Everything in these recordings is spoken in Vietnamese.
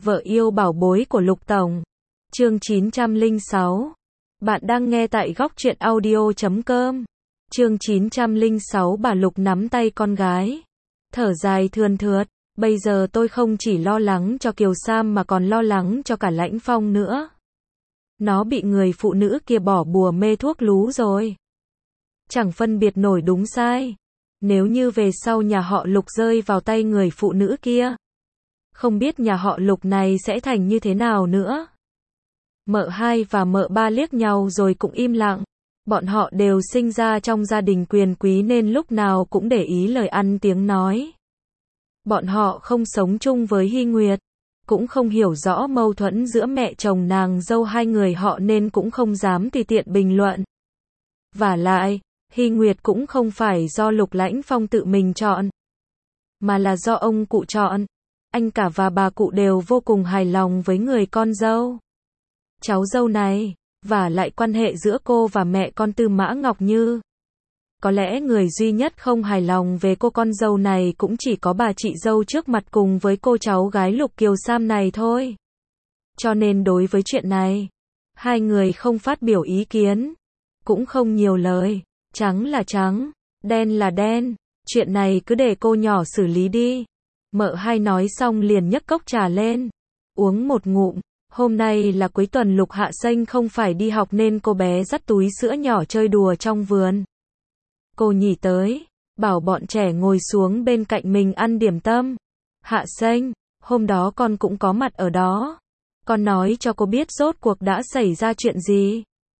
Vợ yêu bảo bối của Lục Tổng. Chương 906. Bạn đang nghe tại góc truyện audio.com. Chương 906. Bà Lục nắm tay con gái, thở dài thườn thượt. Bây giờ tôi không chỉ lo lắng cho Kiều Sam mà còn lo lắng cho cả Lãnh Phong nữa. Nó bị người phụ nữ kia bỏ bùa mê thuốc lú rồi. Chẳng phân biệt nổi đúng sai. Nếu như về sau nhà họ Lục rơi vào tay người phụ nữ kia, không biết nhà họ Lục này sẽ thành như thế nào nữa. Mợ hai và mợ ba liếc nhau rồi cũng im lặng. Bọn họ đều sinh ra trong gia đình quyền quý nên lúc nào cũng để ý lời ăn tiếng nói. Bọn họ không sống chung với Hy Nguyệt, cũng không hiểu rõ mâu thuẫn giữa mẹ chồng nàng dâu hai người họ nên cũng không dám tùy tiện bình luận. Vả lại, Hy Nguyệt cũng không phải do Lục Lãnh Phong tự mình chọn, mà là do ông cụ chọn. Anh cả và bà cụ đều vô cùng hài lòng với người con dâu. Cháu dâu này, vả lại quan hệ giữa cô và mẹ con Tư Mã Ngọc Như. Có lẽ người duy nhất không hài lòng về cô con dâu này cũng chỉ có bà chị dâu trước mặt cùng với cô cháu gái Lục Kiều Sam này thôi. Cho nên đối với chuyện này, hai người không phát biểu ý kiến, cũng không nhiều lời. Trắng là trắng, đen là đen, chuyện này cứ để cô nhỏ xử lý đi. Mợ hai nói xong liền nhấc cốc trà lên, uống một ngụm. Hôm nay là cuối tuần Lục Hạ Xanh không phải đi học nên cô bé dắt túi sữa nhỏ chơi đùa trong vườn. Cô nhỉ tới, bảo bọn trẻ ngồi xuống bên cạnh mình ăn điểm tâm. Hạ Xanh, hôm đó con cũng có mặt ở đó. Con nói cho cô biết rốt cuộc đã xảy ra chuyện gì.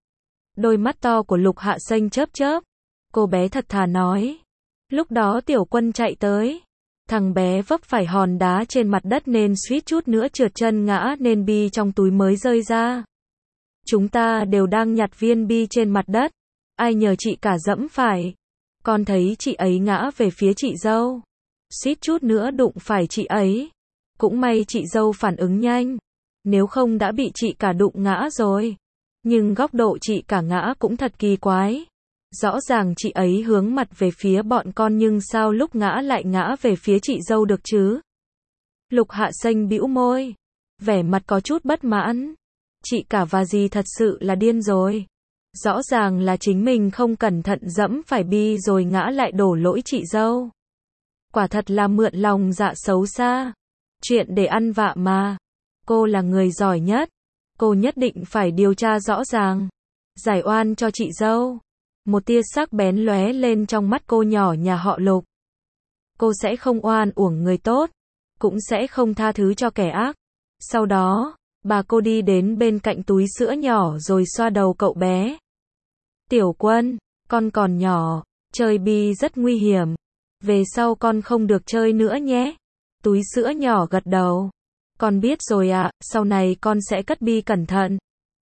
Đôi mắt to của Lục Hạ Xanh chớp chớp. Cô bé thật thà nói. Lúc đó Tiểu Quân chạy tới. Thằng bé vấp phải hòn đá trên mặt đất nên suýt chút nữa trượt chân ngã nên bi trong túi mới rơi ra. Chúng ta đều đang nhặt viên bi trên mặt đất. Ai nhờ chị cả dẫm phải. Con thấy chị ấy ngã về phía chị dâu. Suýt chút nữa đụng phải chị ấy. Cũng may chị dâu phản ứng nhanh. Nếu không đã bị chị cả đụng ngã rồi. Nhưng góc độ chị cả ngã cũng thật kỳ quái. Rõ ràng chị ấy hướng mặt về phía bọn con nhưng sao lúc ngã lại ngã về phía chị dâu được chứ? Lục Hạ Xanh bĩu môi, vẻ mặt có chút bất mãn. Chị cả và dì thật sự là điên rồi. Rõ ràng là chính mình không cẩn thận dẫm phải bi rồi ngã lại đổ lỗi chị dâu. Quả thật là mượn lòng dạ xấu xa. Chuyện để ăn vạ mà. Cô là người giỏi nhất. Cô nhất định phải điều tra rõ ràng. Giải oan cho chị dâu. Một tia sắc bén lóe lên trong mắt cô nhỏ nhà họ Lục. Cô sẽ không oan uổng người tốt, cũng sẽ không tha thứ cho kẻ ác. Sau đó, bà cô đi đến bên cạnh túi sữa nhỏ rồi xoa đầu cậu bé. Tiểu Quân, con còn nhỏ, chơi bi rất nguy hiểm. Về sau con không được chơi nữa nhé. Túi sữa nhỏ gật đầu. Con biết rồi ạ, sau này con sẽ cất bi cẩn thận.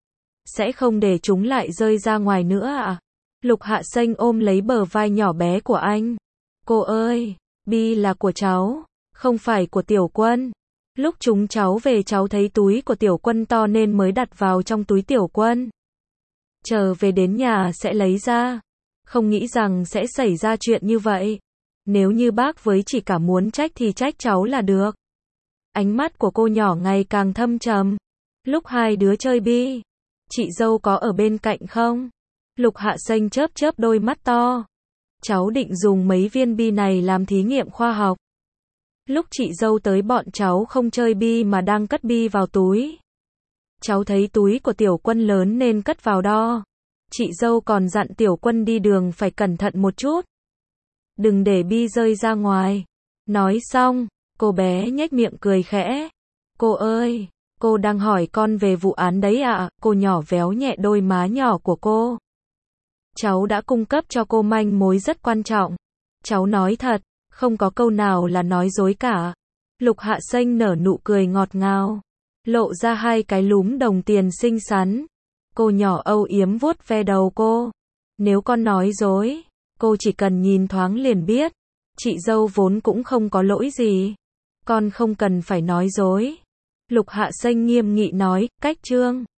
Sẽ không để chúng lại rơi ra ngoài nữa ạ. Lục Hạ Xanh ôm lấy bờ vai nhỏ bé của anh. Cô ơi, bi là của cháu, không phải của Tiểu Quân. Lúc chúng cháu về cháu thấy túi của Tiểu Quân to nên mới đặt vào trong túi Tiểu Quân. Chờ về đến nhà sẽ lấy ra. Không nghĩ rằng sẽ xảy ra chuyện như vậy. Nếu như bác với chị cả muốn trách thì trách cháu là được. Ánh mắt của cô nhỏ ngày càng thâm trầm. Lúc hai đứa chơi bi, chị dâu có ở bên cạnh không? Lục Hạ Xanh chớp chớp đôi mắt to. Cháu định dùng mấy viên bi này làm thí nghiệm khoa học. Lúc chị dâu tới bọn cháu không chơi bi mà đang cất bi vào túi. Cháu thấy túi của Tiểu Quân lớn nên cất vào đó. Chị dâu còn dặn Tiểu Quân đi đường phải cẩn thận một chút. Đừng để bi rơi ra ngoài. Nói xong, cô bé nhếch miệng cười khẽ. Cô ơi, cô đang hỏi con về vụ án đấy ạ. Cô nhỏ véo nhẹ đôi má nhỏ của cô. Cháu đã cung cấp cho cô manh mối rất quan trọng. Cháu nói thật, không có câu nào là nói dối cả. Lục Hạ Xanh nở nụ cười ngọt ngào, lộ ra hai cái lúm đồng tiền xinh xắn. Cô nhỏ âu yếm vuốt ve đầu cô. Nếu con nói dối, cô chỉ cần nhìn thoáng liền biết. Chị dâu vốn cũng không có lỗi gì. Con không cần phải nói dối. Lục Hạ Xanh nghiêm nghị nói, cách chương.